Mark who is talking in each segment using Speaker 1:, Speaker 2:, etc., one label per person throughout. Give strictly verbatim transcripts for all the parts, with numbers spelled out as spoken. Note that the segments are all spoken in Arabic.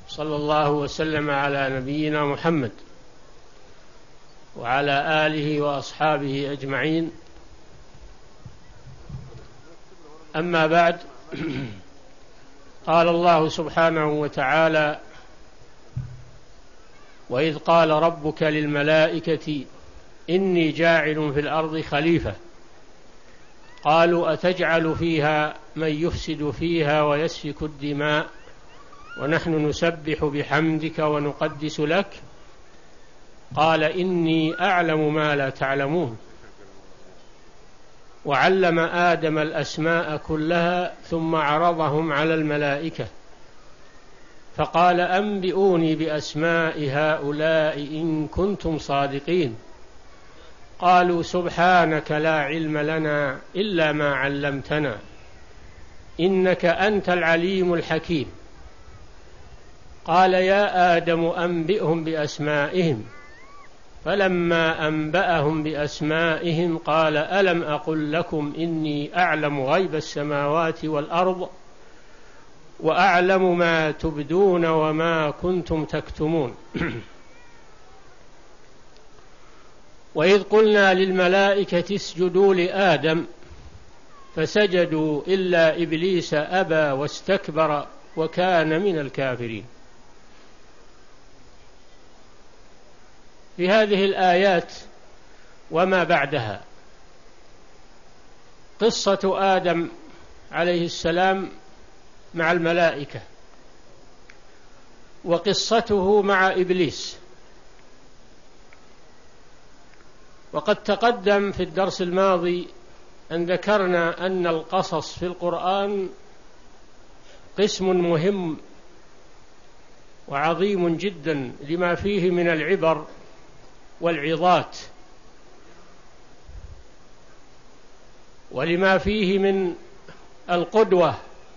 Speaker 1: صلى الله وسلم على نبينا محمد وعلى آله وأصحابه أجمعين. أما بعد، قال الله سبحانه وتعالى: وإذ قال ربك للملائكة إني جاعل في الأرض خليفة قالوا أتجعل فيها من يفسد فيها ويسفك الدماء ونحن نسبح بحمدك ونقدس لك قال إني أعلم ما لا تعلمون. وعلم آدم الأسماء كلها ثم عرضهم على الملائكة فقال أنبئوني بأسماء هؤلاء إن كنتم صادقين. قالوا سبحانك لا علم لنا إلا ما علمتنا إنك أنت العليم الحكيم. قال يا آدم أنبئهم بأسمائهم فلما أنبأهم بأسمائهم قال ألم أقل لكم إني أعلم غيب السماوات والأرض وأعلم ما تبدون وما كنتم تكتمون. وإذ قلنا للملائكة اسجدوا لآدم فسجدوا إلا إبليس أبى واستكبر وكان من الكافرين. في هذه الآيات وما بعدها قصة آدم عليه السلام مع الملائكة وقصته مع إبليس. وقد تقدم في الدرس الماضي أن ذكرنا أن القصص في القرآن قسم مهم وعظيم جدا لما فيه من العبر والعظات ولما فيه من القدوة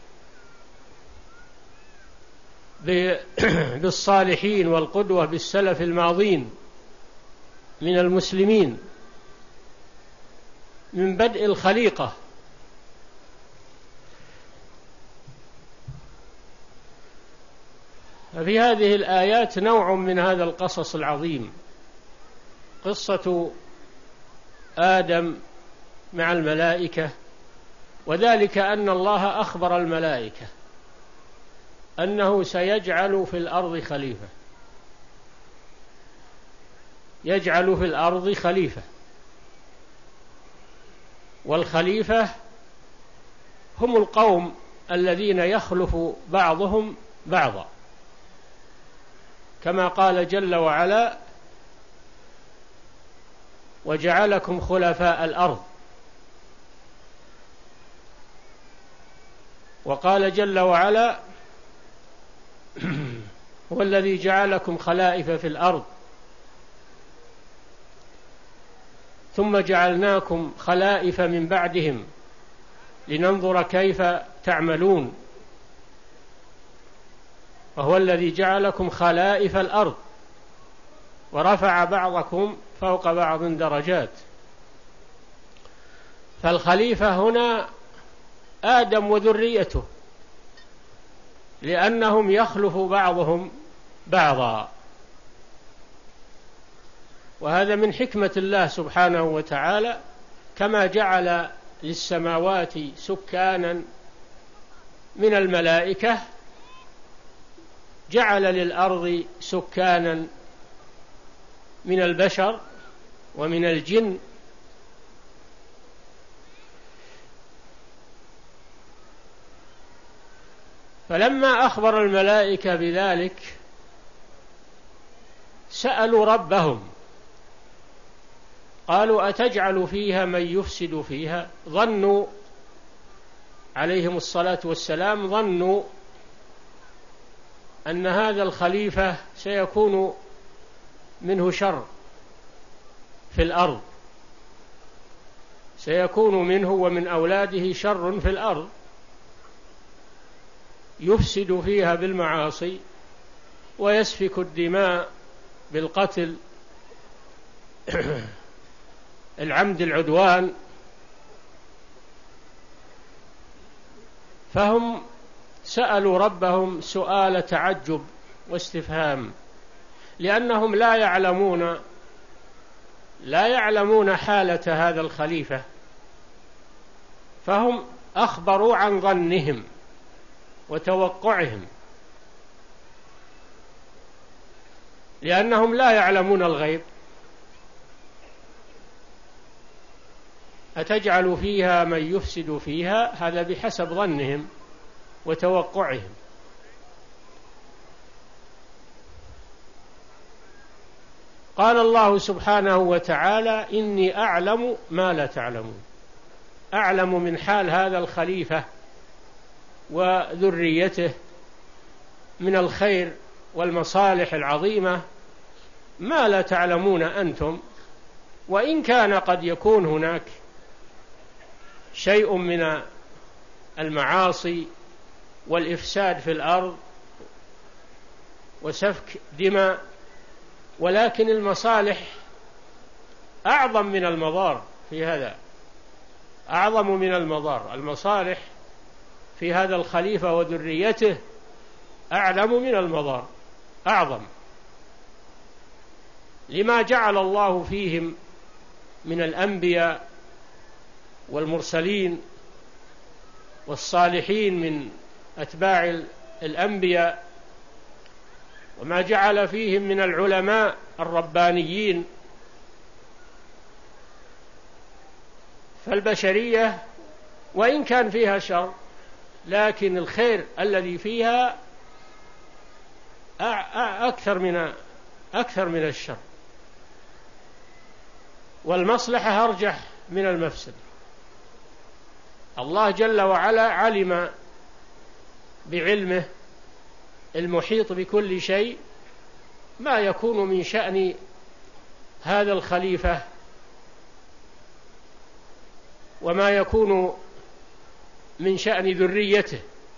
Speaker 1: بالصالحين والقدوة بالسلف الماضين من المسلمين من بدء الخليقة. ففي هذه الآيات نوع من هذا القصص العظيم، قصة آدم مع الملائكة، وذلك أن الله أخبر الملائكة أنه سيجعل في الأرض خليفة، يجعل في الأرض خليفة، والخليفة هم القوم الذين يخلف بعضهم بعضا، كما قال جل وعلا وجعلكم خلفاء الأرض. وقال جل وعلا هو الذي جعلكم خلائف في الأرض ثم جعلناكم خلائف من بعدهم لننظر كيف تعملون. وهو الذي جعلكم خلائف الأرض ورفع بعضكم فوق بعض درجات. فالخليفة هنا آدم وذريته، لأنهم يخلف بعضهم بعضا، وهذا من حكمة الله سبحانه وتعالى، كما جعل للسماوات سكانا من الملائكة جعل للأرض سكانا من البشر ومن الجن. فلما أخبر الملائكة بذلك سألوا ربهم قالوا أتجعل فيها من يفسد فيها. ظنوا عليهم الصلاة والسلام ظنوا أن هذا الخليفة سيكون منه شر في الأرض، سيكون منه ومن أولاده شر في الأرض يفسد فيها بالمعاصي ويسفك الدماء بالقتل العمد العدوان. فهم سألوا ربهم سؤال تعجب واستفهام، لأنهم لا يعلمون لا يعلمون حالة هذا الخليفة، فهم أخبروا عن ظنهم وتوقعهم، لأنهم لا يعلمون الغيب. أتجعل فيها من يفسد فيها، هذا بحسب ظنهم وتوقعهم. قال الله سبحانه وتعالى: إني أعلم ما لا تعلمون. أعلم من حال هذا الخليفة وذريته من الخير والمصالح العظيمة ما لا تعلمون أنتم، وإن كان قد يكون هناك شيء من المعاصي والإفساد في الأرض وسفك دماء، ولكن المصالح أعظم من المضار في هذا، أعظم من المضار. المصالح في هذا الخليفة وذريته أعلم من المضار، أعظم، لما جعل الله فيهم من الأنبياء والمرسلين والصالحين من أتباع الأنبياء، وما جعل فيهم من العلماء الربانيين. فالبشرية وإن كان فيها شر، لكن الخير الذي فيها أكثر من أكثر من الشر، والمصلحة أرجح من المفسد. الله جل وعلا علم بعلمه المحيط بكل شيء ما يكون من شأن هذا الخليفة وما يكون من شأن ذريته.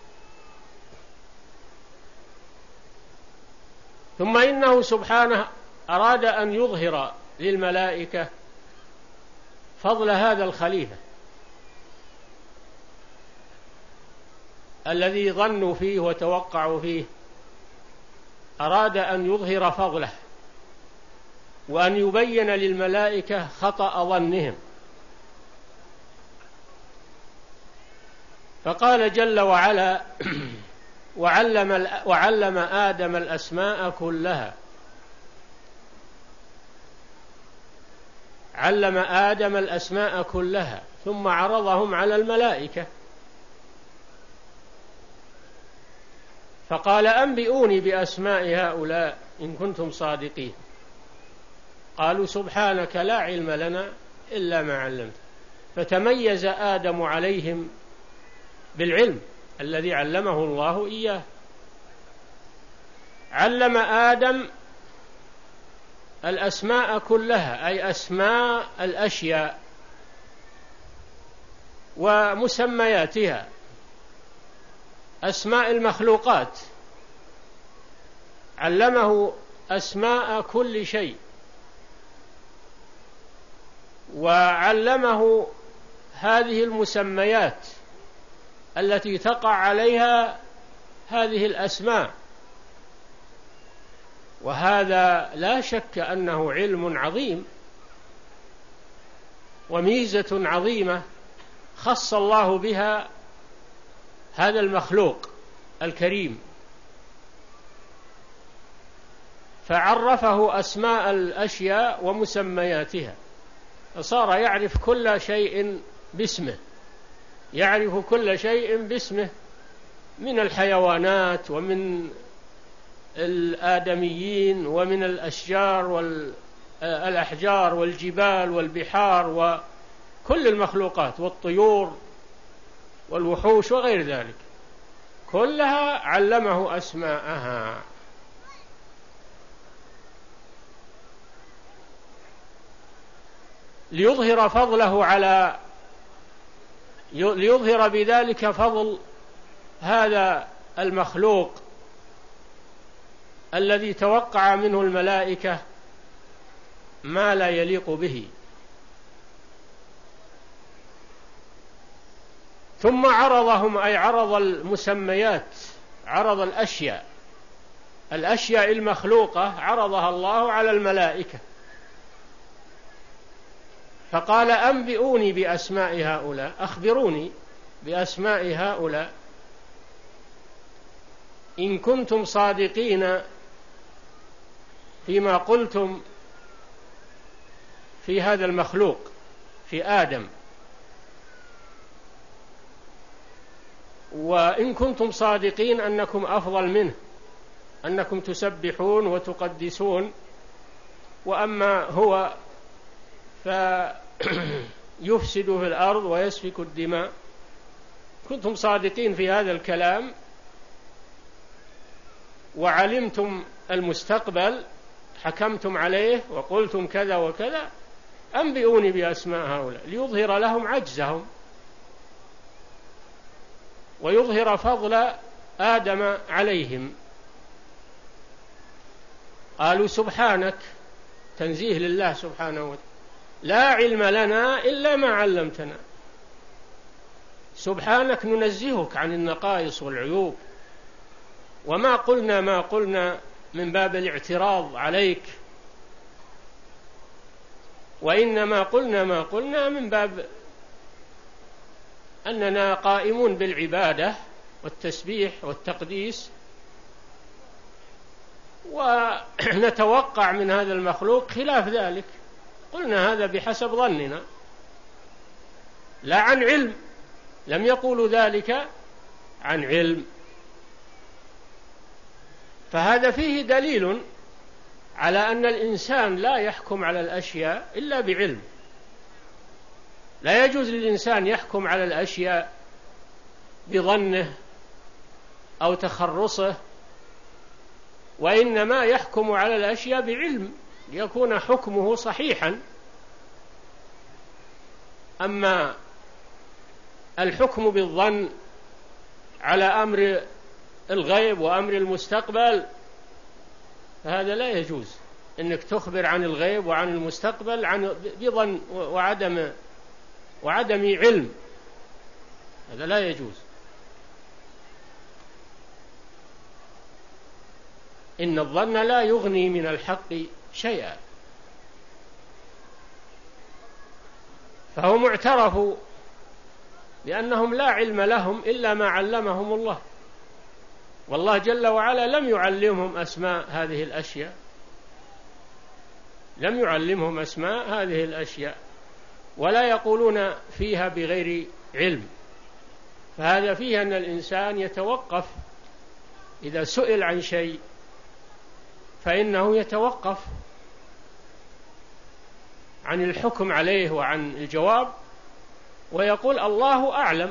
Speaker 1: ثم إنه سبحانه أراد أن يظهر للملائكة فضل هذا الخليفة الذي ظنوا فيه وتوقعوا فيه، أراد أن يظهر فضله وأن يبين للملائكة خطأ ظنهم. فقال جل وعلا: وعلم, وعلم آدم الأسماء كلها. علم آدم الأسماء كلها ثم عرضهم على الملائكة، فقال: أنبئوني بأسماء هؤلاء إن كنتم صادقين. قالوا: سبحانك لا علم لنا إلا ما علمت. فتميز آدم عليهم بالعلم الذي علمه الله إياه. علم آدم الأسماء كلها، أي أسماء الأشياء ومسمياتها، أسماء المخلوقات، علمه أسماء كل شيء، وعلمه هذه المسميات التي تقع عليها هذه الأسماء. وهذا لا شك أنه علم عظيم وميزة عظيمة خص الله بها هذا المخلوق الكريم، فعرفه أسماء الأشياء ومسمياتها، فصار يعرف كل شيء باسمه، يعرف كل شيء باسمه من الحيوانات ومن الآدميين ومن الأشجار والأحجار والجبال والبحار وكل المخلوقات والطيور والوحوش وغير ذلك، كلها علمه أسماءها. ليظهر فضله على ليظهر بذلك فضل هذا المخلوق الذي توقع منه الملائكة ما لا يليق به. ثم عرضهم، أي عرض المسميات، عرض الأشياء الأشياء المخلوقة عرضها الله على الملائكة، فقال أنبئوني بأسماء هؤلاء، أخبروني بأسماء هؤلاء إن كنتم صادقين فيما قلتم في هذا المخلوق، في آدم، وإن كنتم صادقين أنكم أفضل منه، أنكم تسبحون وتقدسون، وأما هو فيفسد في الأرض ويسفك الدماء. كنتم صادقين في هذا الكلام وعلمتم المستقبل، حكمتم عليه وقلتم كذا وكذا، أنبئوني بأسماء هؤلاء ليظهر لهم عجزهم ويظهر فضل آدم عليهم. قالوا سبحانك، تنزيه لله سبحانه وتعالى، لا علم لنا إلا ما علمتنا. سبحانك ننزهك عن النقائص والعيوب، وما قلنا ما قلنا من باب الاعتراض عليك، وإنما قلنا ما قلنا من باب أننا قائمون بالعبادة والتسبيح والتقديس، ونتوقع من هذا المخلوق خلاف ذلك. قلنا هذا بحسب ظننا لا عن علم، لم يقولوا ذلك عن علم. فهذا فيه دليل على أن الإنسان لا يحكم على الأشياء إلا بعلم. لا يجوز للإنسان يحكم على الأشياء بظنه أو تخرصه، وإنما يحكم على الأشياء بعلم ليكون حكمه صحيحا. أما الحكم بالظن على أمر الغيب وأمر المستقبل فهذا لا يجوز، إنك تخبر عن الغيب وعن المستقبل عن بظن وعدم وعدم علم، هذا لا يجوز. إن الظن لا يغني من الحق شيئا. فهم اعترفوا بأنهم لا علم لهم إلا ما علمهم الله، والله جل وعلا لم يعلمهم أسماء هذه الأشياء، لم يعلمهم أسماء هذه الأشياء، ولا يقولون فيها بغير علم. فهذا فيه أن الإنسان يتوقف إذا سئل عن شيء، فإنه يتوقف عن الحكم عليه وعن الجواب ويقول الله أعلم.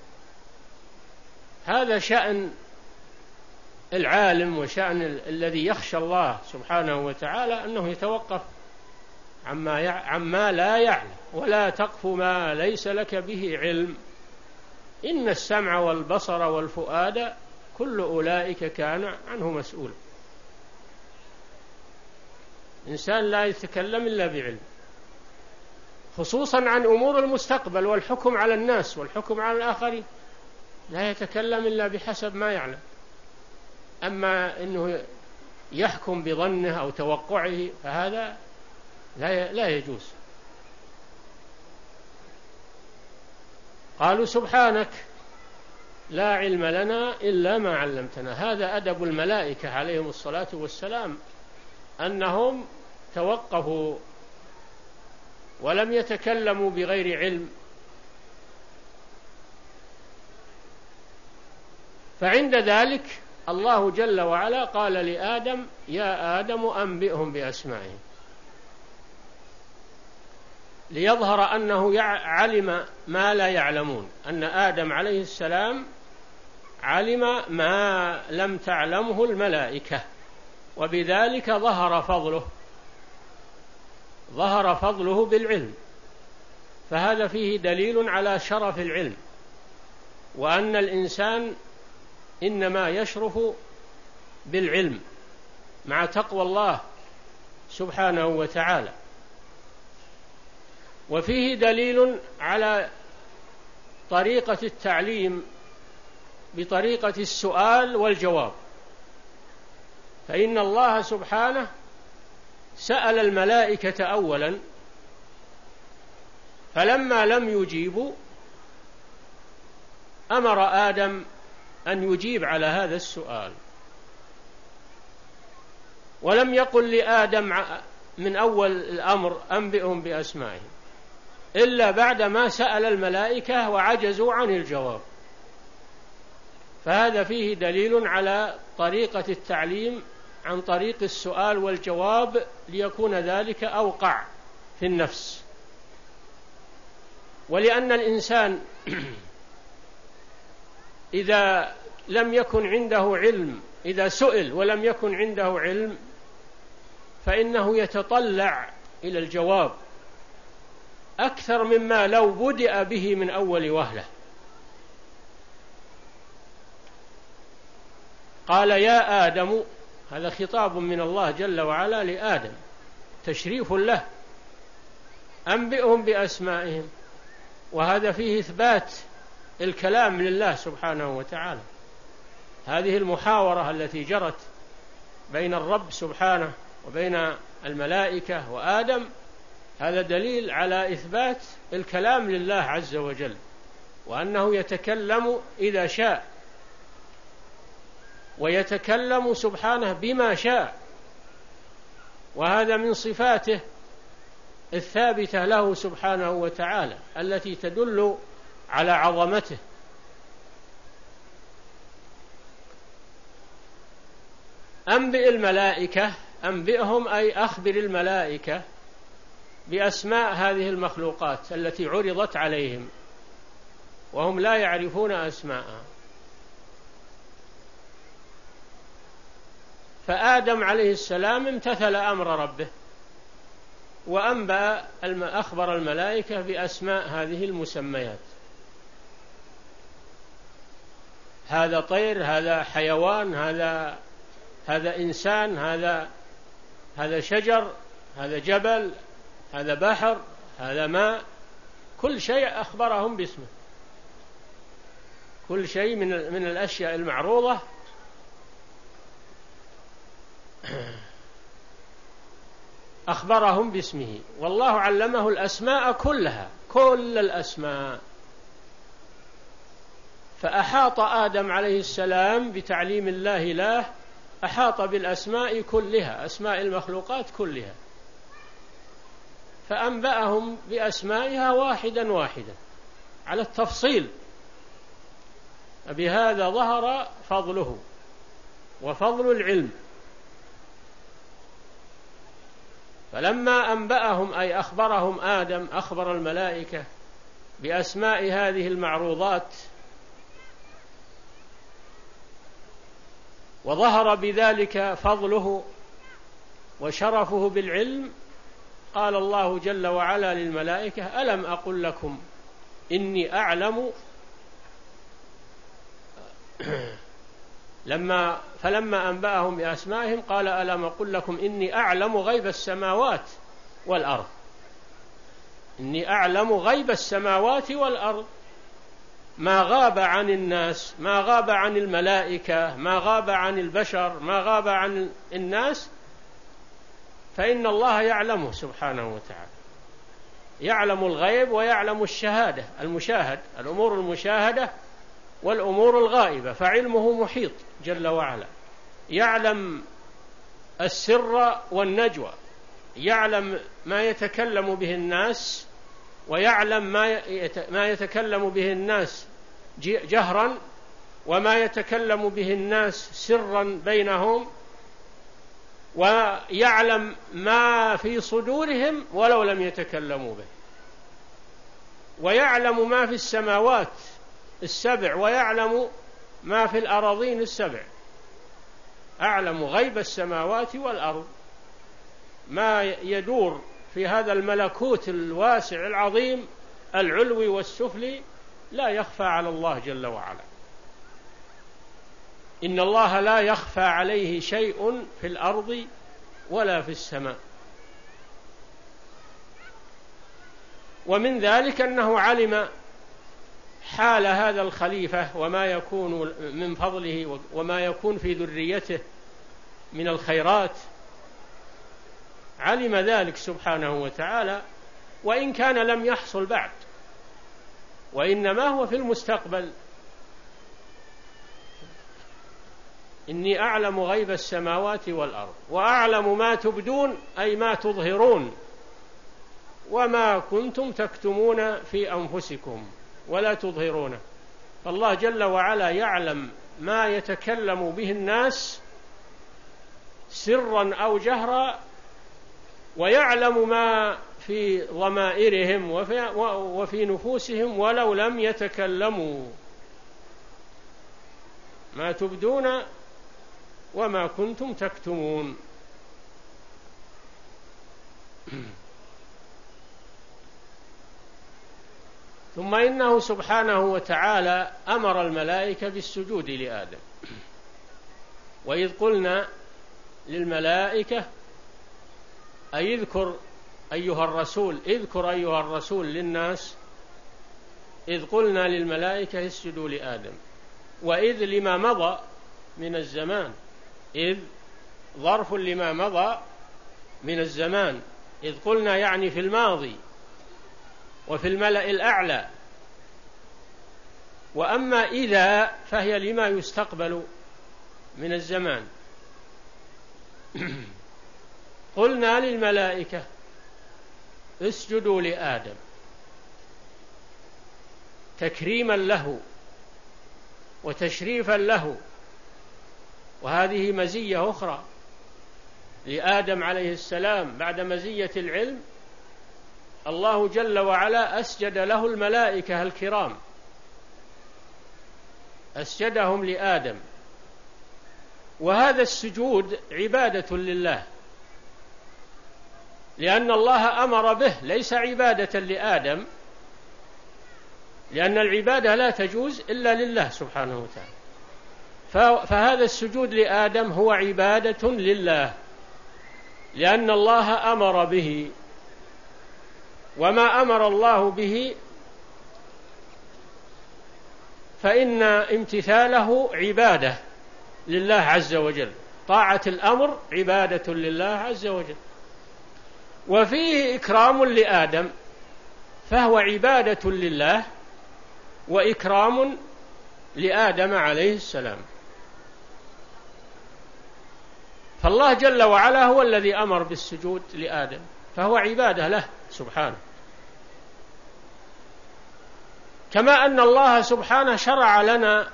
Speaker 1: هذا شأن العالم وشأن الذي يخشى الله سبحانه وتعالى، أنه يتوقف عما, يع... عما لا يعلم. ولا تقف ما ليس لك به علم، إن السمع والبصر والفؤاد كل أولئك كان عنه مسؤولا. إنسان لا يتكلم إلا بعلم، خصوصا عن أمور المستقبل والحكم على الناس والحكم على الآخرين، لا يتكلم إلا بحسب ما يعلم. أما أنه يحكم بظنه أو توقعه فهذا لا يجوز. قالوا سبحانك لا علم لنا إلا ما علمتنا. هذا أدب الملائكة عليهم الصلاة والسلام، أنهم توقفوا ولم يتكلموا بغير علم. فعند ذلك الله جل وعلا قال لآدم يا آدم أنبئهم بأسمائهم، ليظهر أنه علم ما لا يعلمون، أن آدم عليه السلام علم ما لم تعلمه الملائكة، وبذلك ظهر فضله ظهر فضله بالعلم. فهذا فيه دليل على شرف العلم، وأن الإنسان إنما يشرف بالعلم مع تقوى الله سبحانه وتعالى. وفيه دليل على طريقة التعليم بطريقة السؤال والجواب، فإن الله سبحانه سأل الملائكة أولا، فلما لم يجيبوا أمر آدم أن يجيب على هذا السؤال، ولم يقل لآدم من أول الأمر أنبئهم بأسمائهم إلا بعدما سأل الملائكة وعجزوا عن الجواب. فهذا فيه دليل على طريقة التعليم عن طريق السؤال والجواب، ليكون ذلك أوقع في النفس. ولأن الإنسان إذا لم يكن عنده علم، إذا سئل ولم يكن عنده علم، فإنه يتطلع إلى الجواب أكثر مما لو بدأ به من أول وهلة. قال يا آدم، هذا خطاب من الله جل وعلا لآدم، تشريف له، أنبئهم بأسمائهم، وهذا فيه إثبات الكلام لله سبحانه وتعالى. هذه المحاورة التي جرت بين الرب سبحانه وبين الملائكة وآدم، هذا دليل على إثبات الكلام لله عز وجل، وأنه يتكلم إذا شاء، ويتكلم سبحانه بما شاء، وهذا من صفاته الثابتة له سبحانه وتعالى التي تدل على عظمته. أنبئ الملائكة، أنبئهم أي أخبر الملائكة بأسماء هذه المخلوقات التي عرضت عليهم وهم لا يعرفون أسماءها. فآدم عليه السلام امتثل أمر ربه وأنبأ أخبر الملائكة بأسماء هذه المسميات، هذا طير، هذا حيوان، هذا هذا إنسان، هذا هذا شجر، هذا جبل، هذا بحر، هذا ماء، كل شيء أخبرهم باسمه، كل شيء من من الأشياء المعروضة أخبرهم باسمه. والله علمه الأسماء كلها، كل الأسماء. فأحاط آدم عليه السلام بتعليم الله له، أحاط بالأسماء كلها، أسماء المخلوقات كلها، فأنبأهم بأسمائها واحدا واحدا على التفصيل. بهذا ظهر فضله وفضل العلم. فلما أنبأهم أي أخبرهم آدم، أخبر الملائكة بأسماء هذه المعروضات، وظهر بذلك فضله وشرفه بالعلم، قال الله جل وعلا للملائكة ألم أقل لكم إني أعلم لما فلما أنبأهم بأسمائهم قال ألم أقل لكم إني أعلم غيب السماوات والأرض، إني أعلم غيب السماوات والأرض، ما غاب عن الناس، ما غاب عن الملائكة، ما غاب عن البشر، ما غاب عن الناس، فإن الله يعلمه سبحانه وتعالى، يعلم الغيب ويعلم الشهادة، المشاهد، الأمور المشاهدة والأمور الغائبة، فعلمه محيط جل وعلا، يعلم السر والنجوى، يعلم ما يتكلم به الناس، ويعلم ما يتكلم به الناس جهرا، وما يتكلم به الناس سرا بينهم، ويعلم ما في صدورهم ولو لم يتكلموا به، ويعلم ما في السماوات السبع، ويعلم ما في الأراضين السبع، أعلم غيب السماوات والأرض، ما يدور في هذا الملكوت الواسع العظيم العلوي والسفلي لا يخفى على الله جل وعلا. إن الله لا يخفى عليه شيء في الأرض ولا في السماء. ومن ذلك أنه علم حال هذا الخليفة وما يكون من فضله وما يكون في ذريته من الخيرات، علم ذلك سبحانه وتعالى، وإن كان لم يحصل بعد، وإنما هو في المستقبل. إني أعلم غيب السماوات والأرض وأعلم ما تبدون أي ما تظهرون وما كنتم تكتمون في أنفسكم ولا تظهرونه. فالله جل وعلا يعلم ما يتكلم به الناس سرا أو جهرا، ويعلم ما في ضمائرهم وفي, وفي نفوسهم ولو لم يتكلموا، ما تبدون وما كنتم تكتمون. ثم إنه سبحانه وتعالى أمر الملائكة بالسجود لآدم. وإذ قلنا للملائكة أي اذكر أيها الرسول، اذكر أيها الرسول للناس، إذ قلنا للملائكة اسجدوا لآدم. وإذ لما مضى من الزمان، إذ ظرف لما مضى من الزمان، إذ قلنا يعني في الماضي وفي الملأ الأعلى. وأما إذا فهي لما يستقبل من الزمان. قلنا للملائكة اسجدوا لآدم تكريما له وتشريفا له، وهذه مزية أخرى لآدم عليه السلام بعد مزية العلم. الله جل وعلا أسجد له الملائكة الكرام، أسجدهم لآدم، وهذا السجود عبادة لله، لأن الله أمر به، ليس عبادة لآدم، لأن العبادة لا تجوز إلا لله سبحانه وتعالى. فهذا السجود لآدم هو عبادة لله، لأن الله أمر به، وما أمر الله به فإن امتثاله عبادة لله عز وجل. طاعة الأمر عبادة لله عز وجل. وفيه إكرام لآدم، فهو عبادة لله وإكرام لآدم عليه السلام. فالله جل وعلا هو الذي أمر بالسجود لآدم، فهو عبادة له سبحانه. كما أن الله سبحانه شرع لنا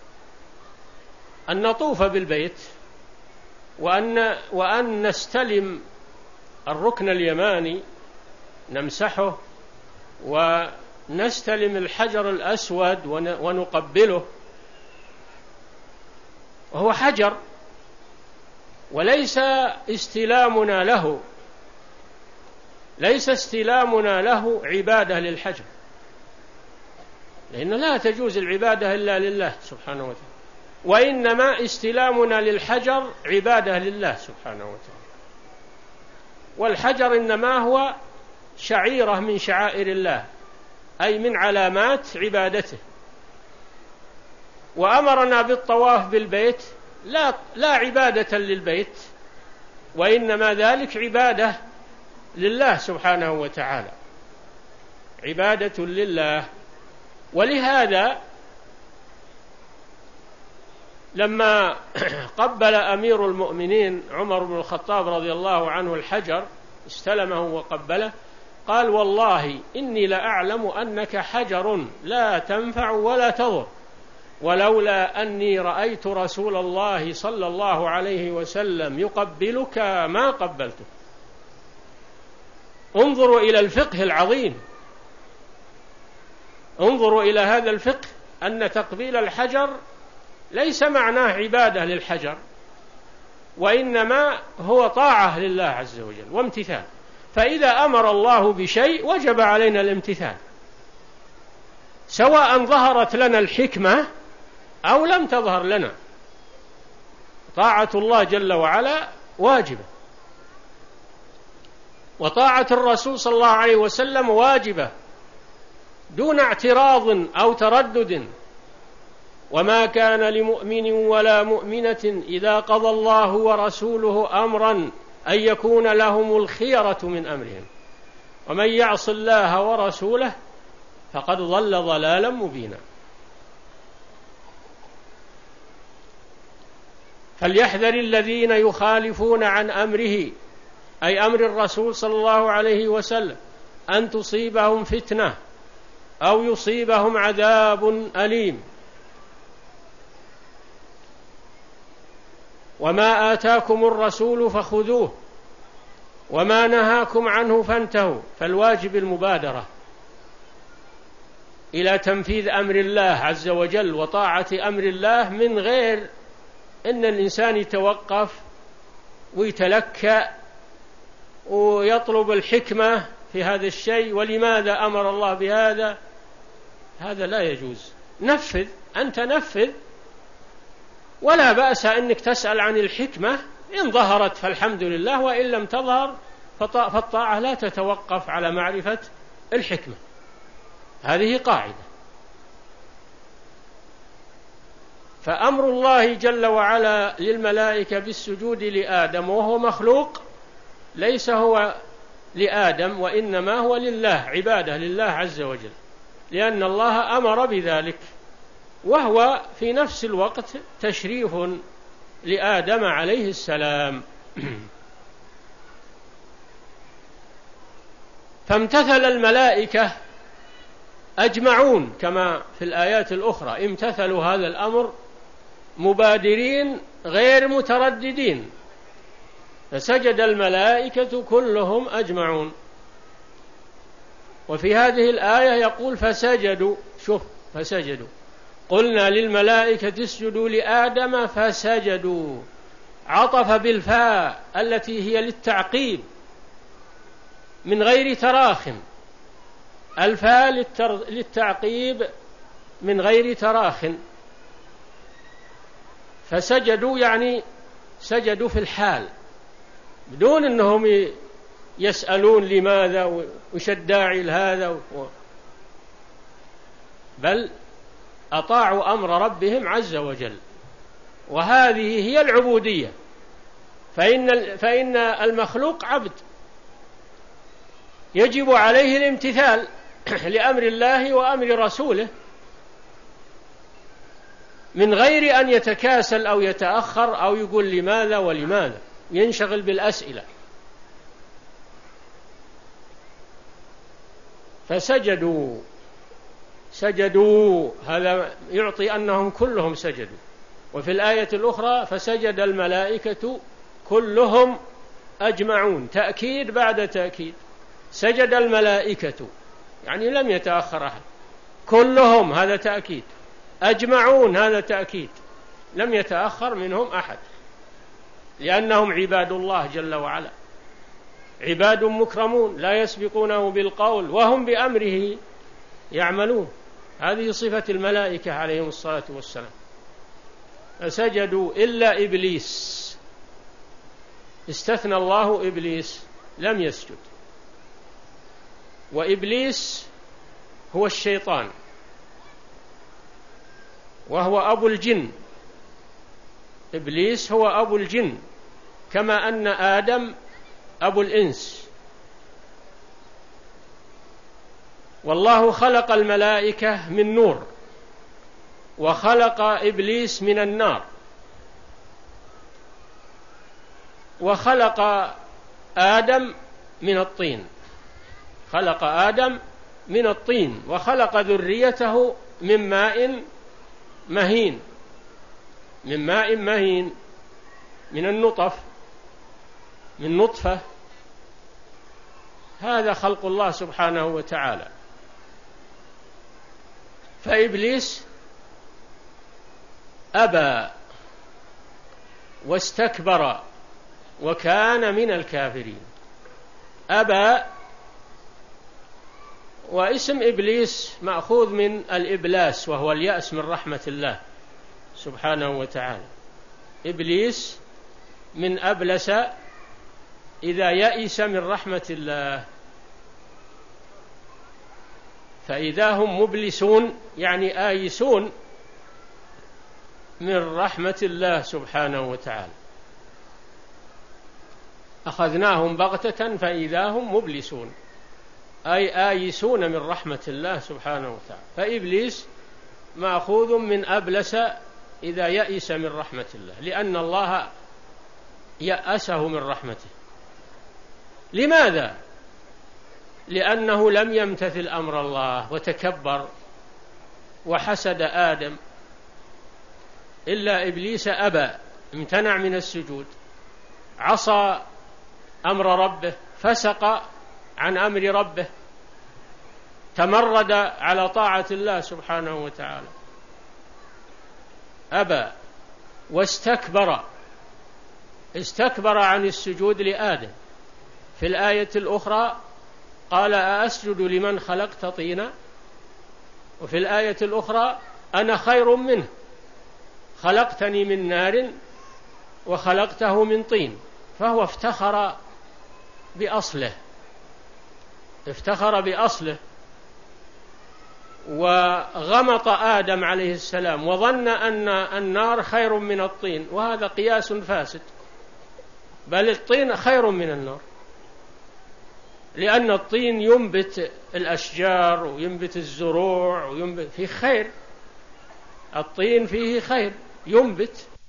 Speaker 1: أن نطوف بالبيت، وأن, وأن نستلم الركن اليماني نمسحه، ونستلم الحجر الأسود ونقبله، وهو حجر، وليس استلامنا له ليس استلامنا له عبادة للحجر، لأن لا تجوز العبادة إلا لله سبحانه وتعالى، وإنما استلامنا للحجر عبادة لله سبحانه وتعالى. والحجر إنما هو شعيرة من شعائر الله، أي من علامات عبادته. وأمرنا بالطواف بالبيت لا, لا عبادة للبيت، وإنما ذلك عبادة لله سبحانه وتعالى، عبادة لله. ولهذا لما قبل أمير المؤمنين عمر بن الخطاب رضي الله عنه الحجر، استلمه وقبله، قال: والله إني لأعلم أنك حجر لا تنفع ولا تضر، ولولا أني رأيت رسول الله صلى الله عليه وسلم يقبلك ما قبلته. انظروا إلى الفقه العظيم، انظروا إلى هذا الفقه، أن تقبيل الحجر ليس معناه عبادة للحجر، وإنما هو طاعة لله عز وجل وامتثال. فإذا أمر الله بشيء وجب علينا الامتثال، سواء ظهرت لنا الحكمة أو لم تظهر لنا. طاعة الله جل وعلا واجبة، وطاعة الرسول صلى الله عليه وسلم واجبة دون اعتراض أو تردد. وما كان لمؤمن ولا مؤمنة إذا قضى الله ورسوله أمرا أن يكون لهم الخيرة من أمرهم ومن يعص الله ورسوله فقد ضل ضلالا مبينا. فليحذر الذين يخالفون عن أمره أي أمر الرسول صلى الله عليه وسلم أن تصيبهم فتنة أو يصيبهم عذاب أليم. وما آتاكم الرسول فخذوه وما نهاكم عنه فانتهوا. فالواجب المبادرة إلى تنفيذ أمر الله عز وجل وطاعة أمر الله من غير أن الإنسان يتوقف ويتلكأ ويطلب الحكمة في هذا الشيء ولماذا أمر الله بهذا. هذا لا يجوز. نفذ، أنت نفذ، ولا بأس أنك تسأل عن الحكمة إن ظهرت فالحمد لله، وإن لم تظهر فالطاعة لا تتوقف على معرفة الحكمة. هذه قاعدة. فأمر الله جل وعلا للملائكة بالسجود لآدم وهو مخلوق ليس هو لآدم وإنما هو لله، عبادة لله عز وجل، لأن الله أمر بذلك، وهو في نفس الوقت تشريف لآدم عليه السلام. فامتثل الملائكة أجمعون كما في الآيات الأخرى، امتثلوا هذا الأمر مبادرين غير مترددين، فسجد الملائكة كلهم أجمعون. وفي هذه الآية يقول فسجدوا، شوف فسجدوا، قلنا للملائكة اسجدوا لآدم فسجدوا، عطف بالفاء التي هي للتعقيب من غير تراخٍ، الفاء للتعقيب من غير تراخٍ. فسجدوا يعني سجدوا في الحال بدون أنهم يسألون لماذا وش الداعي لهذا، بل أطاعوا أمر ربهم عز وجل، وهذه هي العبودية. فإن فإن المخلوق عبد يجب عليه الامتثال لأمر الله وأمر رسوله من غير أن يتكاسل أو يتأخر أو يقول لماذا ولماذا، ينشغل بالأسئلة. فسجدوا سجدوا هذا يعطي أنهم كلهم سجدوا. وفي الآية الأخرى فسجد الملائكة كلهم أجمعون، تأكيد بعد تأكيد. سجد الملائكة يعني لم يتأخر أحد، كلهم هذا تأكيد، أجمعون هذا تأكيد، لم يتأخر منهم أحد، لأنهم عباد الله جل وعلا، عباد مكرمون لا يسبقونه بالقول وهم بأمره يعملون. هذه صفة الملائكة عليهم الصلاة والسلام. فسجدوا إلا إبليس، استثنى الله إبليس لم يسجد. وإبليس هو الشيطان وهو أبو الجن، إبليس هو أبو الجن كما أن آدم أبو الإنس. والله خلق الملائكة من نور وخلق إبليس من النار، وخلق آدم من الطين، خلق آدم من الطين وخلق ذريته من ماء مهين، من ماء مهين من النطف، من نطفة. هذا خلق الله سبحانه وتعالى. فإبليس أبى واستكبر وكان من الكافرين. أبى، واسم إبليس مأخوذ من الإبلاس وهو اليأس من رحمة الله سبحانه وتعالى. إبليس من أبلس إذا يئس من رحمة الله، فإذا هم مبلسون يعني آيسون من رحمة الله سبحانه وتعالى. أخذناهم بغتة فإذا هم مبلسون، أي آيسون من رحمة الله سبحانه وتعالى. فإبليس مأخوذ من أبلس إذا يئس من رحمة الله، لأن الله يأسه من رحمته. لماذا؟ لأنه لم يمتثل أمر الله وتكبر وحسد آدم، إلا إبليس أبى، امتنع من السجود، عصى أمر ربه، فسق عن أمر ربه، تمرد على طاعة الله سبحانه وتعالى، أبى واستكبر، استكبر عن السجود لآدم. في الآية الأخرى قال أأسجد لمن خلقت طينا، وفي الآية الأخرى أنا خير منه خلقتني من نار وخلقته من طين. فهو افتخر بأصله، افتخر بأصله وغمط آدم عليه السلام وظن أن النار خير من الطين، وهذا قياس فاسد، بل الطين خير من النار، لأن الطين ينبت الأشجار وينبت الزروع وينبت فيه خير، الطين فيه خير ينبت